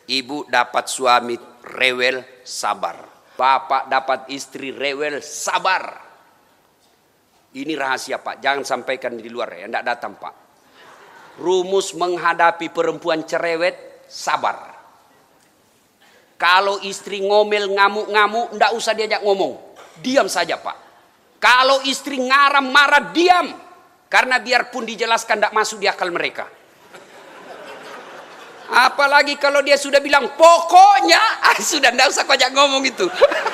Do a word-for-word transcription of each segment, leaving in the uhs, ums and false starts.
Ibu dapat suami rewel, sabar. Bapak dapat istri rewel, sabar. Ini rahasia Pak, jangan sampaikan di luar ya, tidak datang Pak. Rumus menghadapi perempuan cerewet, sabar. Kalau istri ngomel, ngamuk-ngamuk, tidak usah diajak ngomong, diam saja Pak. Kalau istri ngaram, marah, diam. Karena biarpun dijelaskan tidak masuk di akal mereka. Apalagi kalau dia sudah bilang pokoknya, ah, sudah tidak usah kau ajak ngomong itu.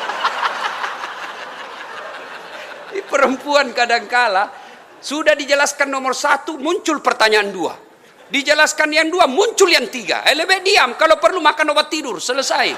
Di perempuan kadangkala sudah dijelaskan nomor satu, muncul pertanyaan dua. Dijelaskan yang dua, muncul yang tiga. Eh, lebih diam, kalau perlu makan obat tidur, selesai.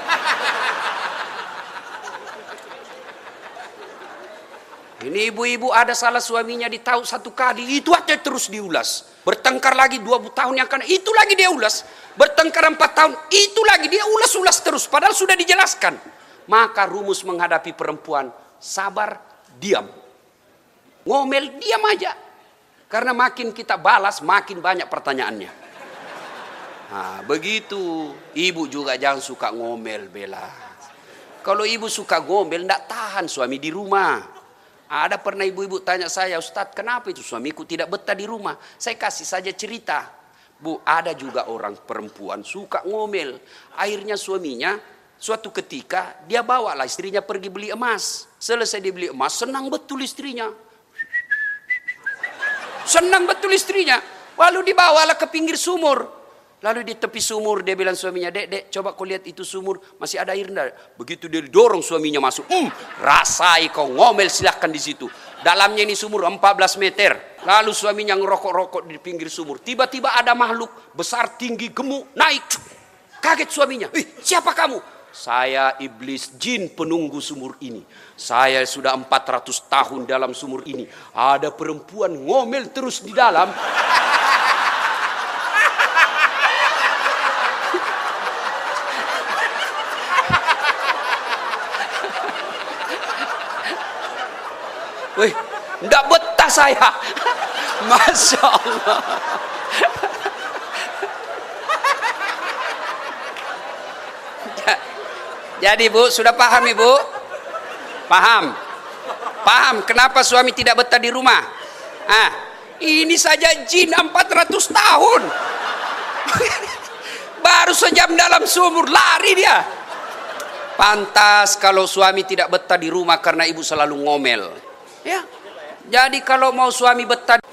Ini ibu-ibu ada salah suaminya ditahu satu kali, itu aja terus diulas. Bertengkar lagi dua tahun yang akan, itu lagi dia ulas. Bertengkar empat tahun, itu lagi dia ulas-ulas terus. Padahal sudah dijelaskan. Maka rumus menghadapi perempuan, sabar, diam. Ngomel, diam aja. Karena makin kita balas, makin banyak pertanyaannya. Nah, begitu. Ibu juga jangan suka ngomel, Bella. Kalau ibu suka ngomel, tidak tahan suami di rumah. Ada pernah ibu-ibu tanya saya, Ustadz kenapa itu suamiku tidak betah di rumah? Saya kasih saja cerita. Bu, ada juga orang perempuan suka ngomel. Akhirnya suaminya suatu ketika dia bawalah istrinya pergi beli emas. Selesai dia beli emas, senang betul istrinya. Senang betul istrinya. Lalu dibawalah ke pinggir sumur. Lalu di tepi sumur dia bilang suaminya, dek, dek, coba kau lihat itu sumur, masih ada air enggak? Begitu dia dorong suaminya masuk, hmm, rasai kau ngomel, silahkan di situ. Dalamnya ini sumur empat belas meter. Lalu suaminya ngerokok-rokok di pinggir sumur. Tiba-tiba ada makhluk besar, tinggi, gemuk, naik. Kaget suaminya, ih, siapa kamu? Saya iblis jin penunggu sumur ini. Saya sudah empat ratus tahun dalam sumur ini. Ada perempuan ngomel terus di dalam. Wih, enggak betah saya. Masya Allah. Jadi Bu, sudah paham Ibu? Paham? Paham kenapa suami tidak betah di rumah? Ah, ini saja jin empat ratus tahun. Baru sejam dalam sumur, lari dia. Pantas kalau suami tidak betah di rumah karena ibu selalu ngomel. Ya, jadi kalau mau suami betah